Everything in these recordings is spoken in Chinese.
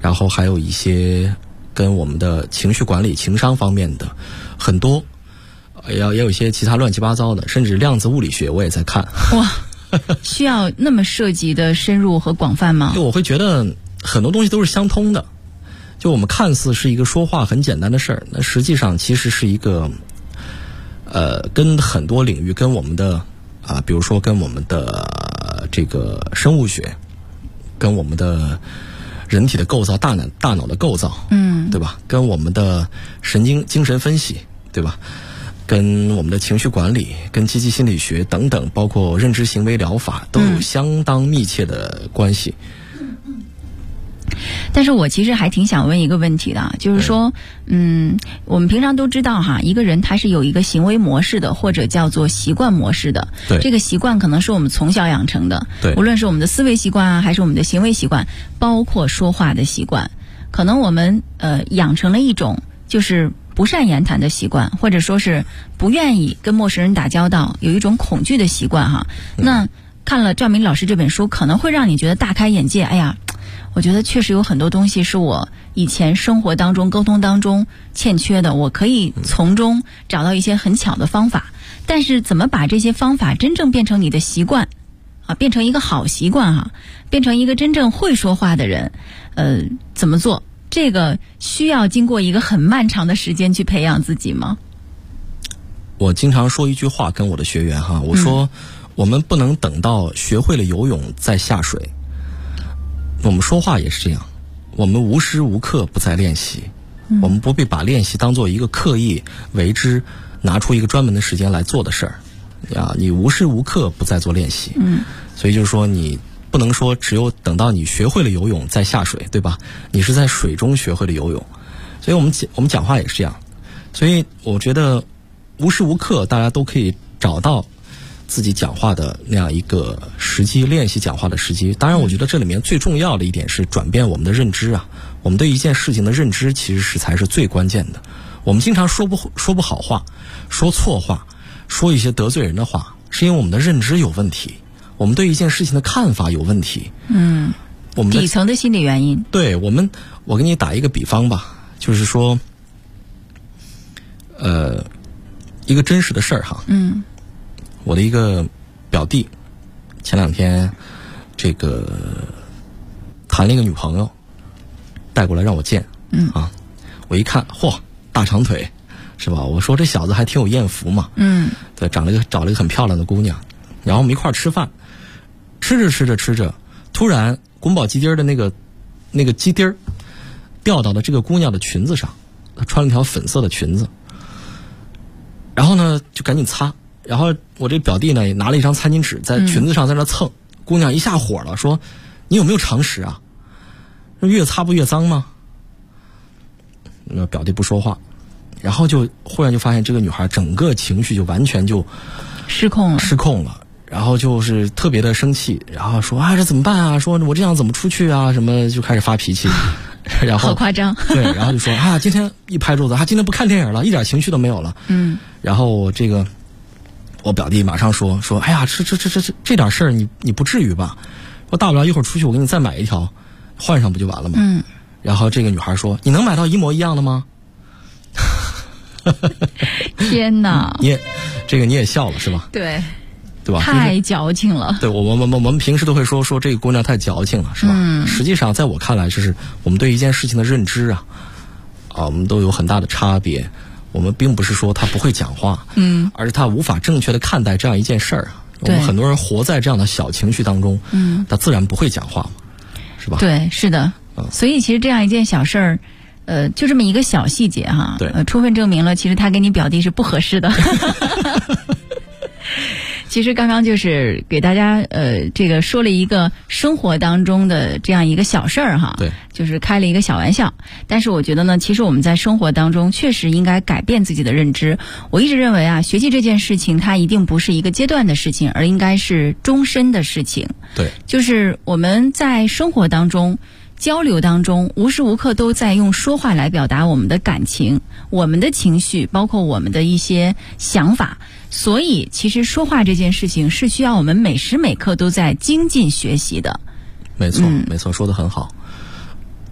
然后还有一些跟我们的情绪管理、情商方面的很多，也有一些其他乱七八糟的，甚至量子物理学我也在看。 哇，需要那么涉及的深入和广泛吗？ 就我会觉得很多东西都是相通的。就我们看似是一个说话很简单的事儿，那实际上其实是一个跟很多领域，跟我们的比如说跟我们的这个生物学，跟我们的人体的构造、大脑的构造，对吧？跟我们的精神分析，对吧？跟我们的情绪管理、跟积极心理学等等，包括认知行为疗法，都有相当密切的关系。 但是我其实还挺想问一个问题的，就是说，我们平常都知道哈，一个人他是有一个行为模式的，或者叫做习惯模式的。 对， 这个习惯可能是我们从小养成的， 对， 无论是我们的思维习惯啊，还是我们的行为习惯，包括说话的习惯，可能我们养成了一种就是不善言谈的习惯，或者说是不愿意跟陌生人打交道，有一种恐惧的习惯哈。那看了赵明老师这本书，可能会让你觉得大开眼界。哎呀，我觉得确实有很多东西是我以前生活当中、沟通当中欠缺的，我可以从中找到一些很巧的方法。但是怎么把这些方法真正变成你的习惯啊，变成一个好习惯哈，变成一个真正会说话的人，怎么做？这个需要经过一个很漫长的时间去培养自己吗？ 我经常说一句话跟我的学员哈，我说我们不能等到学会了游泳再下水。我们说话也是这样，我们无时无刻不在练习，我们不必把练习当做一个刻意为之拿出一个专门的时间来做的事儿呀，你无时无刻不在做练习。所以就是说你不能说只有等到你学会了游泳再下水，对吧？你是在水中学会了游泳。所以我们讲话也是这样，所以我觉得无时无刻大家都可以找到自己讲话的那样一个时机，练习讲话的时机。当然我觉得这里面最重要的一点是转变我们的认知啊，我们对一件事情的认知其实才是最关键的。我们经常说不好话，说错话，说一些得罪人的话，是因为我们的认知有问题，我们对一件事情的看法有问题。我们底层的心理原因。 对，我给你打一个比方吧，就是说一个真实的事儿哈。我的一个表弟前2天这个谈了一个女朋友，带过来让我见。我一看，嚯，大长腿是吧？我说这小子还挺有艳福嘛。对，找了一个很漂亮的姑娘，然后我们一块儿吃饭，吃着，突然宫保鸡丁的那个鸡丁掉到了这个姑娘的裙子上，她穿了条粉色的裙子，然后呢就赶紧擦。然后我这表弟呢也拿了一张餐巾纸在裙子上在那蹭，姑娘一下火了，说你有没有常识啊？越擦不越脏吗？那表弟不说话，然后就忽然就发现这个女孩整个情绪就完全就失控了，然后就是特别的生气，然后说这怎么办啊？说我这样怎么出去啊？什么就开始发脾气。然后好夸张。对， 然后就说今天一拍桌子，今天不看电影了，一点情绪都没有了。然后我表弟马上说哎呀，这点事儿你不至于吧？我大不了一会儿出去我给你再买一条换上不就完了吗？然后这个女孩说你能买到一模一样的吗？ 天哪！ 你也笑了是吧？ 对吧？ 太矫情了。 对，我们平时都会说这个姑娘太矫情了是吧？实际上在我看来，就是我们对一件事情的认知啊，我们都有很大的差别。我们并不是说他不会讲话，而是他无法正确的看待这样一件事儿。我们很多人活在这样的小情绪当中，他自然不会讲话嘛，是吧？ 对，是的。所以其实这样一件小事儿，就这么一个小细节哈，充分证明了其实他跟你表弟是不合适的。其实刚刚就是给大家这个说了一个生活当中的这样一个小事儿哈， 对， 就是开了一个小玩笑。但是我觉得呢，其实我们在生活当中确实应该改变自己的认知。我一直认为啊，学习这件事情它一定不是一个阶段的事情，而应该是终身的事情。 对， 就是我们在生活当中交流当中无时无刻都在用说话来表达我们的感情，我们的情绪，包括我们的一些想法。所以其实说话这件事情是需要我们每时每刻都在精进学习的。 没错，说得很好。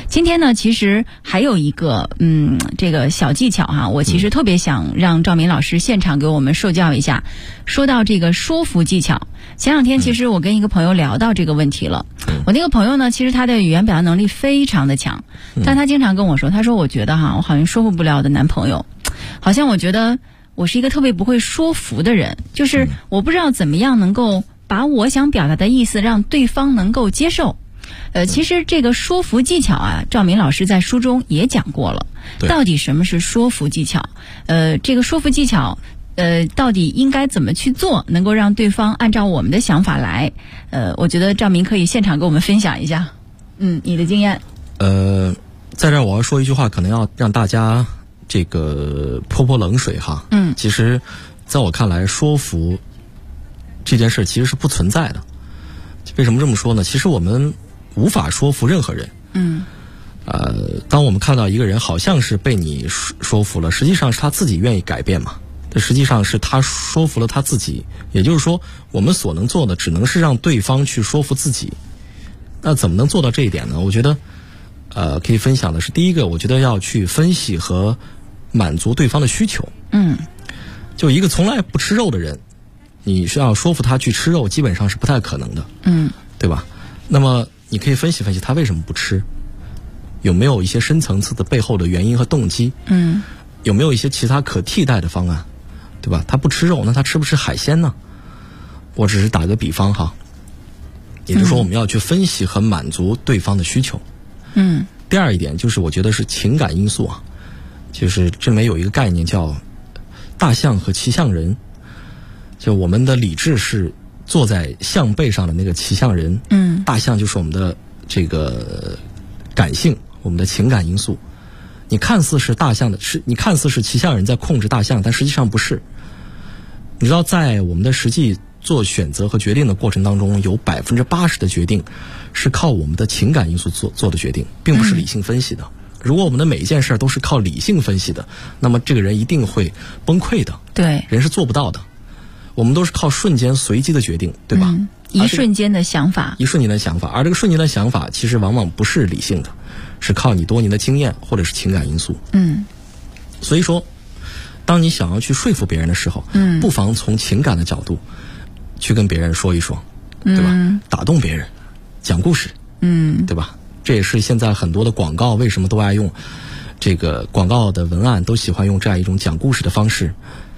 今天呢，其实还有一个这个小技巧哈，我其实特别想让赵明老师现场给我们受教一下。说到这个说服技巧，前两天其实我跟一个朋友聊到这个问题了。我那个朋友呢，其实他的语言表达能力非常的强，但他经常跟我说，他说我觉得哈，我好像说服不了我的男朋友，好像我觉得我是一个特别不会说服的人，就是我不知道怎么样能够把我想表达的意思让对方能够接受。其实这个说服技巧啊，赵明老师在书中也讲过了。到底什么是说服技巧？这个说服技巧，到底应该怎么去做，能够让对方按照我们的想法来？我觉得赵明可以现场跟我们分享一下，你的经验。 在这儿我要说一句话，可能要让大家这个泼冷水哈。其实，在我看来，说服这件事其实是不存在的。为什么这么说呢？其实我们无法说服任何人。当我们看到一个人好像是被你说服了，实际上是他自己愿意改变嘛。这实际上是他说服了他自己。也就是说，我们所能做的只能是让对方去说服自己。那怎么能做到这一点呢？我觉得，可以分享的是，第一个，我觉得要去分析和满足对方的需求。就一个从来不吃肉的人，你是要说服他去吃肉，基本上是不太可能的。对吧？那么你可以分析分析他为什么不吃，有没有一些深层次的背后的原因和动机？有没有一些其他可替代的方案？对吧？他不吃肉，那他吃不吃海鲜呢？我只是打个比方哈。也就是说，我们要去分析和满足对方的需求。第二一点就是我觉得是情感因素啊，就是这里面有一个概念叫大象和骑象人。就我们的理智是坐在象背上的那个骑象人，大象就是我们的这个感性，我们的情感因素。你看似是大象的，你看似是骑象人在控制大象，但实际上不是。你知道，在我们的实际做选择和决定的过程当中，有80%的决定是靠我们的情感因素做的决定，并不是理性分析的。如果我们的每一件事都是靠理性分析的，那么这个人一定会崩溃的。 对， 人是做不到的。我们都是靠瞬间随机的决定，对吧？ 一瞬间的想法， 一瞬间的想法，而这个瞬间的想法其实往往不是理性的，是靠你多年的经验或者是情感因素。所以说，当你想要去说服别人的时候，不妨从情感的角度去跟别人说一说，对吧？打动别人，讲故事，对吧？这也是现在很多的广告为什么都爱用这个广告的文案，都喜欢用这样一种讲故事的方式。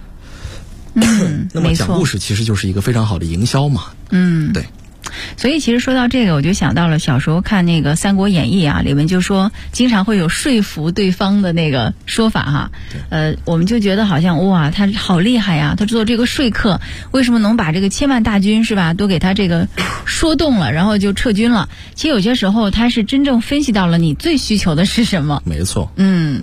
那么讲故事其实就是一个非常好的营销嘛。对。 所以其实说到这个，我就想到了小时候看那个《三国演义》啊，里面就说经常会有说服对方的那个说法哈。我们就觉得好像哇，他好厉害呀，他做这个说客，为什么能把这个千万大军是吧，都给他这个说动了，然后就撤军了？其实有些时候他是真正分析到了你最需求的是什么。 没错。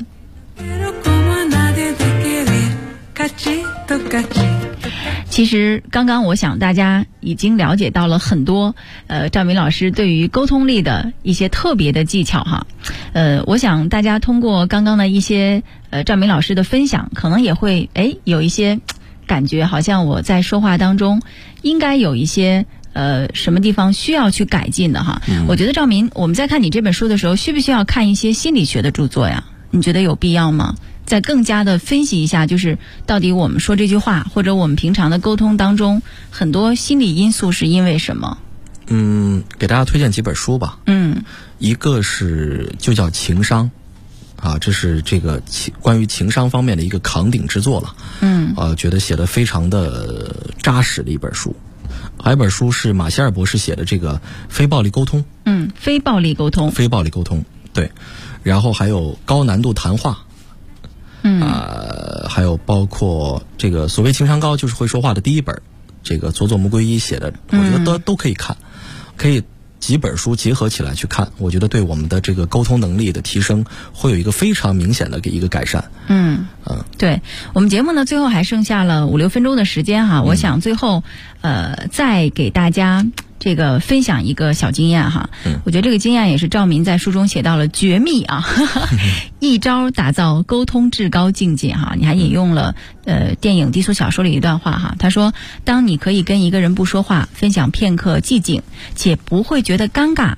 其实刚刚我想大家已经了解到了很多赵明老师对于沟通力的一些特别的技巧哈。我想大家通过刚刚的一些赵明老师的分享，可能也会有一些感觉，好像我在说话当中应该有一些什么地方需要去改进的哈。我觉得赵明，我们在看你这本书的时候，需不需要看一些心理学的著作呀？你觉得有必要吗？再更加的分析一下，就是到底我们说这句话，或者我们平常的沟通当中，很多心理因素是因为什么？ 给大家推荐几本书吧。一个是就叫情商啊，这是这个关于情商方面的一个扛鼎之作了。觉得写得非常的扎实的一本书。还有一本书是马歇尔博士写的，这个非暴力沟通。非暴力沟通。非暴力沟通，对。然后还有高难度谈话。还有包括这个所谓情商高就是会说话的第一本，这个佐佐木圭一写的，我觉得都可以看，可以几本书结合起来去看，我觉得对我们的这个沟通能力的提升会有一个非常明显的一个改善。 对，我们节目呢最后还剩下了5-6分钟的时间哈，我想最后再给大家这个分享一个小经验哈。我觉得这个经验也是赵明在书中写到了绝密啊，一招打造沟通至高境界哈。你还引用了电影《低俗小说》里一段话哈，他说：当你可以跟一个人不说话，分享片刻寂静，且不会觉得尴尬，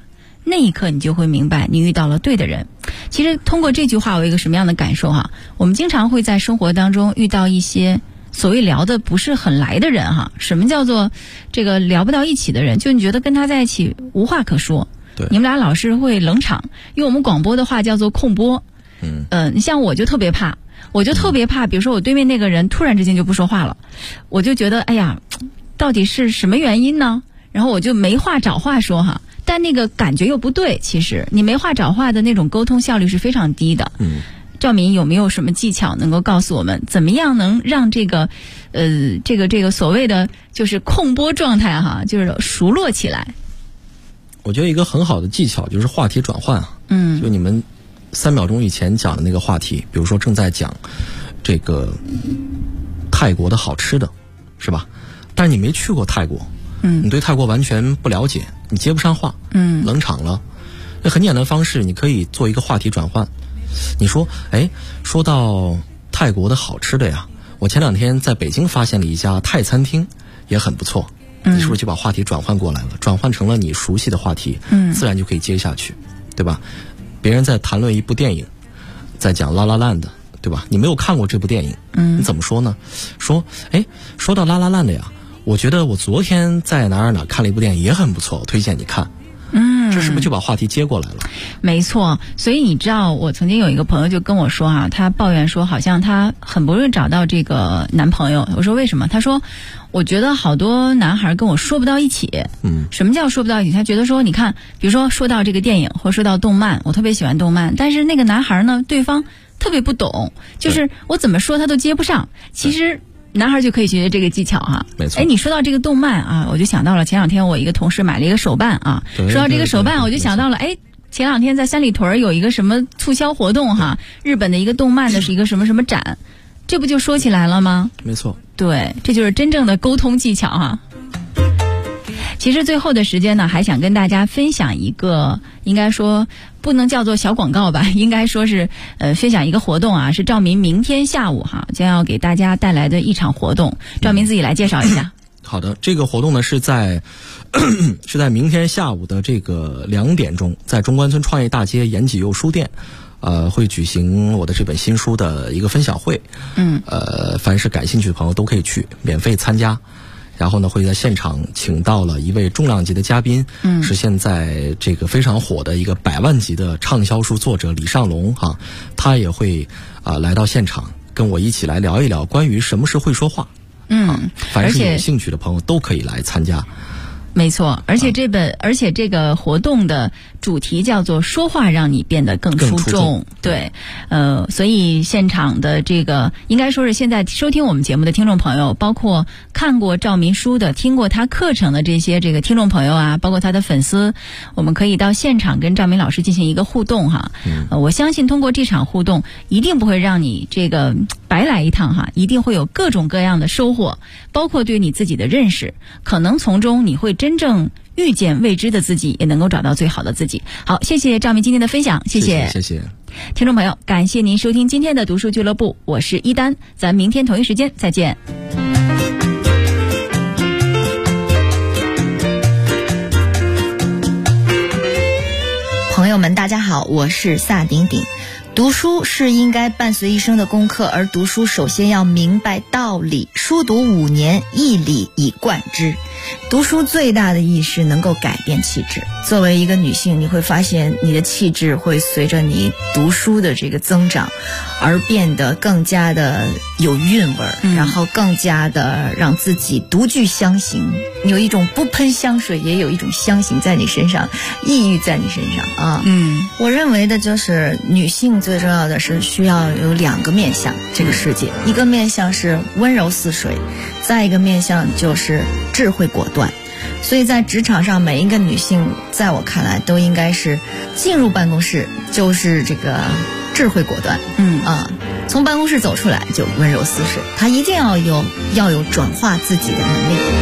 那一刻你就会明白你遇到了对的人。其实通过这句话我有一个什么样的感受哈，我们经常会在生活当中遇到一些所谓聊的不是很来的人哈。什么叫做这个聊不到一起的人？就你觉得跟他在一起无话可说， 对， 你们俩老是会冷场，用我们广播的话叫做空播。你像我就特别怕，比如说我对面那个人突然之间就不说话了，我就觉得哎呀，到底是什么原因呢？然后我就没话找话说哈，但那个感觉又不对。其实你没话找话的那种沟通效率是非常低的。赵明有没有什么技巧能够告诉我们，怎么样能让这个所谓的就是空播状态哈，就是熟络起来？ 我觉得一个很好的技巧就是话题转换啊。就你们3秒钟以前讲的那个话题，比如说正在讲这个泰国的好吃的，是吧？但是你没去过泰国，你对泰国完全不了解，你接不上话，冷场了。那很简单的方式，你可以做一个话题转换。你说，说到泰国的好吃的呀，我前2天在北京发现了一家泰餐厅，也很不错。你是不是就把话题转换过来了，转换成了你熟悉的话题，自然就可以接下去，对吧？别人在谈论一部电影，在讲La La Land，对吧？你没有看过这部电影，你怎么说呢？说到La La Land呀，我觉得我昨天在哪看了一部电影也很不错，我推荐你看。这是不是就把话题接过来了？ 没错。所以你知道，我曾经有一个朋友就跟我说啊，他抱怨说好像他很不容易找到这个男朋友。我说为什么？他说我觉得好多男孩跟我说不到一起。什么叫说不到一起？他觉得说你看，比如说说到这个电影或说到动漫，我特别喜欢动漫，但是那个男孩呢，对方特别不懂，就是我怎么说他都接不上。其实男孩就可以学这个技巧哈。 没错。 你说到这个动漫啊，我就想到了前2天我一个同事买了一个手办啊。说到这个手办，我就想到了前2天在三里屯有一个什么促销活动哈，日本的一个动漫的是一个什么什么展，这不就说起来了吗？ 没错。 对，这就是真正的沟通技巧哈。其实最后的时间呢，还想跟大家分享一个，应该说不能叫做小广告吧，应该说是分享一个活动啊，是赵明明天下午哈将要给大家带来的一场活动。赵明自己来介绍一下。 好的，这个活动呢是在明天下午的这个2点钟，在中关村创业大街延吉佑书店，会举行我的这本新书的一个分享会。凡是感兴趣的朋友都可以去免费参加。然后呢，会在现场请到了一位重量级的嘉宾，是现在这个非常火的一个100万级的畅销书作者李尚龙哈，他也会来到现场跟我一起来聊一聊关于什么是会说话。凡是有兴趣的朋友都可以来参加。 没错，而且这个活动的主题叫做说话让你变得更出众。对，所以现场的这个应该说是现在收听我们节目的听众朋友，包括看过赵明书的、听过他课程的这些这个听众朋友啊，包括他的粉丝，我们可以到现场跟赵明老师进行一个互动哈。我相信通过这场互动，一定不会让你这个白来一趟哈，一定会有各种各样的收获，包括对你自己的认识，可能从中你会真正遇见未知的自己，也能够找到最好的自己。好，谢谢赵明今天的分享，谢谢。听众朋友，感谢您收听今天的读书俱乐部，我是一丹，咱明天同一时间再见。 朋友们大家好，我是萨顶顶。读书是应该伴随一生的功课，而读书首先要明白道理，书读5年，一理以贯之。读书最大的意义是能够改变气质。作为一个女性，你会发现你的气质会随着你读书的这个增长而变得更加的有韵味，然后更加的让自己独具香型，有一种不喷香水也有一种香型在你身上，抑郁在你身上啊。我认为的就是女性最重要的是需要有2个面向这个世界，一个面向是温柔似水，再一个面向就是智慧果断。所以在职场上，每一个女性在我看来都应该是进入办公室就是这个智慧果断，从办公室走出来就温柔似水，她一定要有转化自己的能力。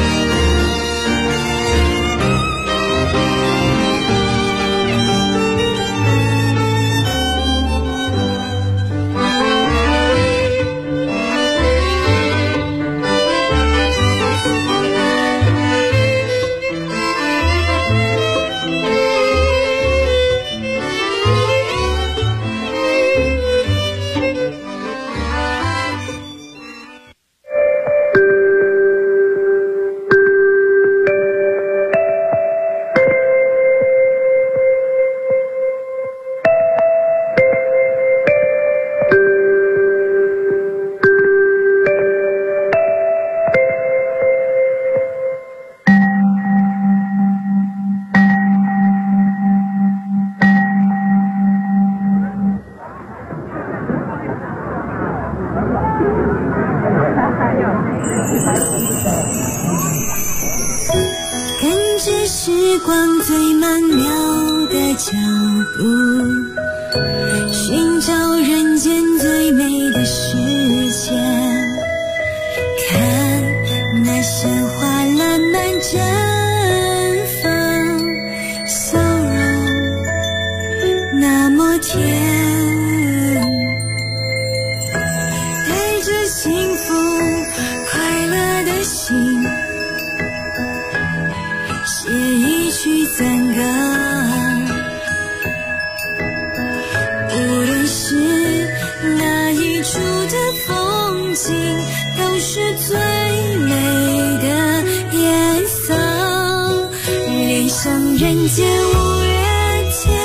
景都是最美的颜色，恋上人间五月天，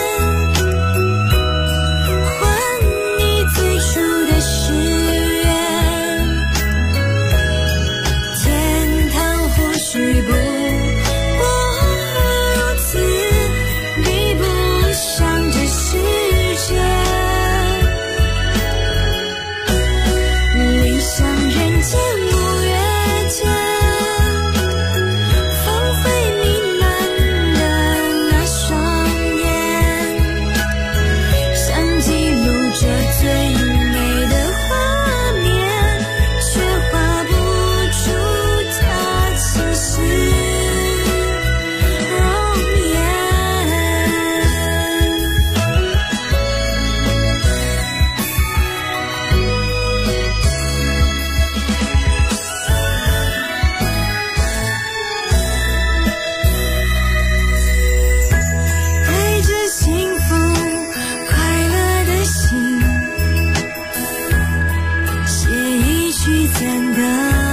还你最初的誓言，天堂或许不如此，比不上这世界，理想人间五月天，芳菲弥漫的那双眼，想记录这最美的画面，却画不出它清晰容颜。带着幸福快乐的心，写一曲赞歌，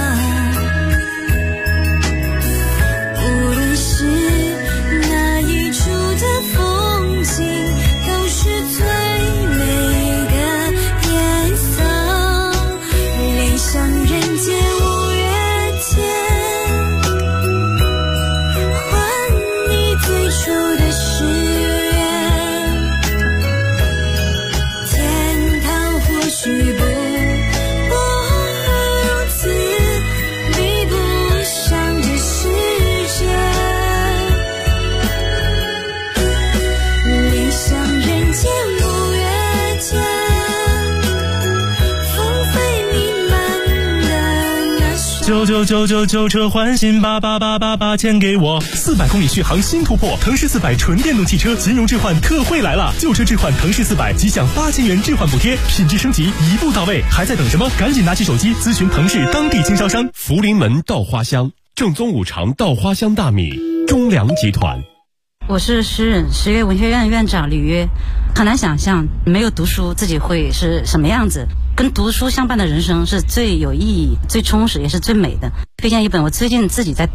无论是哪一处的风景，都是最美的颜色，恋上人间五月天，还你最初的誓言，天堂或许不如此，比不上这世界，恋上人间五月天，芳菲弥漫的那双 999车换新88888钱给我，400公里续航新突破，腾势400纯电动汽车金融置换特惠来了，旧车置换腾势400即享8000元置换补贴，品质升级一步到位，还在等什么？赶紧拿起手机咨询腾势当地经销商。 福临门稻花香，正宗五常稻花香大米，中粮集团。 我是诗人，实业文学院院长李约。很难想象没有读书自己会是什么样子，跟读书相伴的人生是最有意义、最充实也是最美的。推荐一本我最近自己在